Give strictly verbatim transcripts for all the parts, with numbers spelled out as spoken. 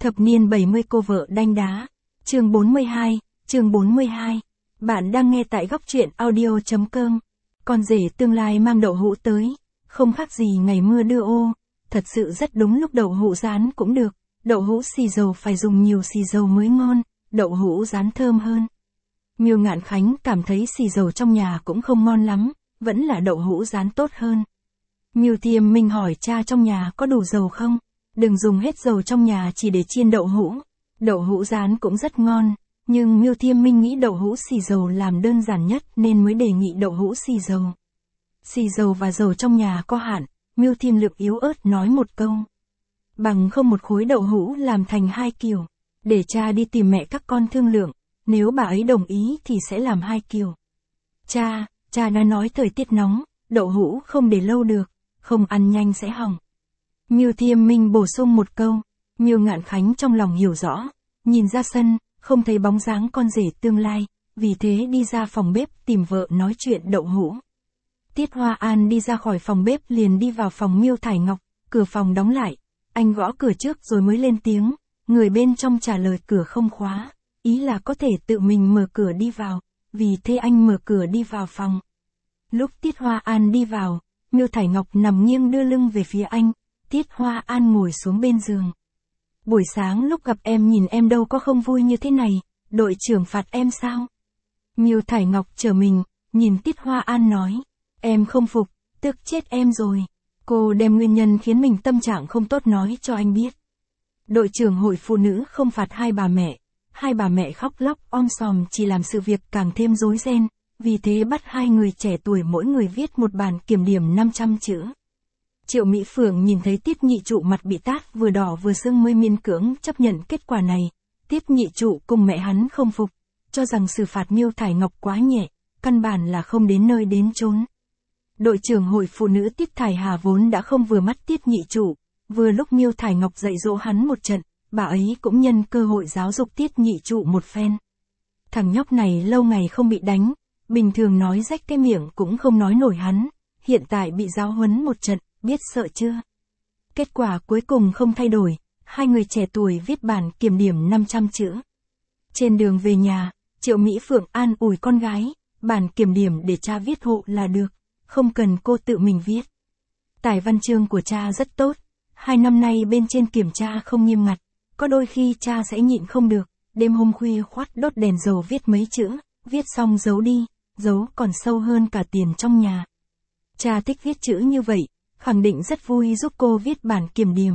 Thập niên bảy mươi cô vợ đanh đá. Chương bốn mươi hai, chương bốn mươi hai. Bạn đang nghe tại góc truyện audio.com. Con rể tương lai mang đậu hũ tới, không khác gì ngày mưa đưa ô, thật sự rất đúng lúc. Đậu hũ rán cũng được, đậu hũ xì dầu phải dùng nhiều xì dầu mới ngon, đậu hũ rán thơm hơn. Miêu Ngạn Khánh cảm thấy xì dầu trong nhà cũng không ngon lắm, vẫn là đậu hũ rán tốt hơn. Miêu Thiêm Minh hỏi cha trong nhà có đủ dầu không? Đừng dùng hết dầu trong nhà chỉ để chiên đậu hũ. Đậu hũ rán cũng rất ngon, nhưng Miêu Thiêm Minh nghĩ đậu hũ xì dầu làm đơn giản nhất nên mới đề nghị đậu hũ xì dầu. Xì dầu và dầu trong nhà có hạn, Miêu Thiêm Lực yếu ớt nói một câu. Bằng không một khối đậu hũ làm thành hai kiểu, để cha đi tìm mẹ các con thương lượng, nếu bà ấy đồng ý thì sẽ làm hai kiểu. Cha, cha đã nói thời tiết nóng, đậu hũ không để lâu được, không ăn nhanh sẽ hỏng. Miêu Thiêm Minh bổ sung một câu. Miêu Ngạn Khánh trong lòng hiểu rõ, nhìn ra sân, không thấy bóng dáng con rể tương lai, vì thế đi ra phòng bếp tìm vợ nói chuyện đậu hũ. Tiết Hoa An đi ra khỏi phòng bếp liền đi vào phòng Miêu Thải Ngọc, cửa phòng đóng lại, anh gõ cửa trước rồi mới lên tiếng, người bên trong trả lời cửa không khóa, ý là có thể tự mình mở cửa đi vào, vì thế anh mở cửa đi vào phòng. Lúc Tiết Hoa An đi vào, Miêu Thải Ngọc nằm nghiêng đưa lưng về phía anh, Tiết Hoa An ngồi xuống bên giường. Buổi sáng lúc gặp em nhìn em đâu có không vui như thế này, đội trưởng phạt em sao? Miêu Thải Ngọc trở mình, nhìn Tiết Hoa An nói, em không phục, tức chết em rồi. Cô đem nguyên nhân khiến mình tâm trạng không tốt nói cho anh biết. Đội trưởng hội phụ nữ không phạt hai bà mẹ, hai bà mẹ khóc lóc om sòm chỉ làm sự việc càng thêm rối ren, vì thế bắt hai người trẻ tuổi mỗi người viết một bản kiểm điểm năm trăm chữ. Triệu Mỹ Phượng nhìn thấy Tiết nhị trụ mặt bị tát vừa đỏ vừa sưng mới miễn cưỡng chấp nhận kết quả này. Tiết nhị trụ cùng mẹ hắn không phục, cho rằng xử phạt Miêu Thải Ngọc quá nhẹ, căn bản là không đến nơi đến chốn. Đội trưởng hội phụ nữ Tiết Thải Hà vốn đã không vừa mắt Tiết nhị trụ, vừa lúc Miêu Thải Ngọc dạy dỗ hắn một trận, bà ấy cũng nhân cơ hội giáo dục Tiết nhị trụ một phen. Thằng nhóc này lâu ngày không bị đánh, bình thường nói rách cái miệng cũng không nói nổi hắn, hiện tại bị giáo huấn một trận, biết sợ chưa? Kết quả cuối cùng không thay đổi, hai người trẻ tuổi viết bản kiểm điểm năm trăm chữ. Trên đường về nhà, Triệu Mỹ Phượng an ủi con gái, bản kiểm điểm để cha viết hộ là được, không cần cô tự mình viết. Tài văn chương của cha rất tốt, hai năm nay bên trên kiểm tra không nghiêm ngặt, có đôi khi cha sẽ nhịn không được, đêm hôm khuya khoắt đốt đèn dầu viết mấy chữ, viết xong giấu đi, giấu còn sâu hơn cả tiền trong nhà. Cha thích viết chữ như vậy, khẳng định rất vui giúp cô viết bản kiểm điểm.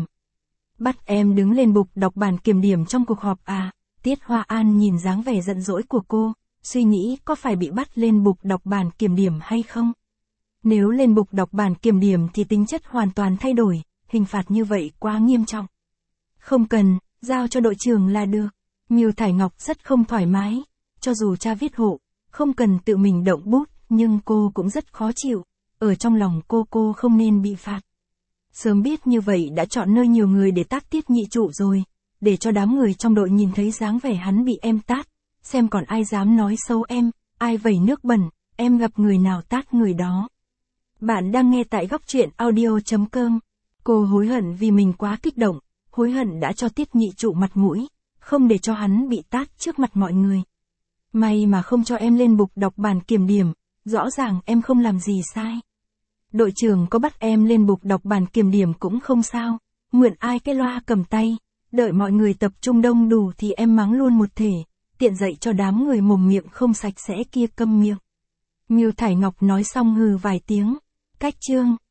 Bắt em đứng lên bục đọc bản kiểm điểm trong cuộc họp à? Tiết Hoa An nhìn dáng vẻ giận dỗi của cô, suy nghĩ có phải bị bắt lên bục đọc bản kiểm điểm hay không? Nếu lên bục đọc bản kiểm điểm thì tính chất hoàn toàn thay đổi, hình phạt như vậy quá nghiêm trọng. Không cần, giao cho đội trưởng là được. Miêu Thải Ngọc rất không thoải mái, cho dù cha viết hộ, không cần tự mình động bút, nhưng cô cũng rất khó chịu. Ở trong lòng cô cô không nên bị phạt. Sớm biết như vậy đã chọn nơi nhiều người để tát Tiết nhị trụ rồi, để cho đám người trong đội nhìn thấy dáng vẻ hắn bị em tát, xem còn ai dám nói xấu em, ai vẩy nước bẩn, em gặp người nào tát người đó. Bạn đang nghe tại góc truyện audio.com. Cô hối hận vì mình quá kích động, hối hận đã cho Tiết nhị trụ mặt mũi, không để cho hắn bị tát trước mặt mọi người. May mà không cho em lên bục đọc bản kiểm điểm, rõ ràng em không làm gì sai. Đội trưởng có bắt em lên bục đọc bản kiểm điểm cũng không sao, mượn ai cái loa cầm tay, đợi mọi người tập trung đông đủ thì em mắng luôn một thể, tiện dạy cho đám người mồm miệng không sạch sẽ kia câm miệng. Miêu Thải Ngọc nói xong hừ vài tiếng, cách chương.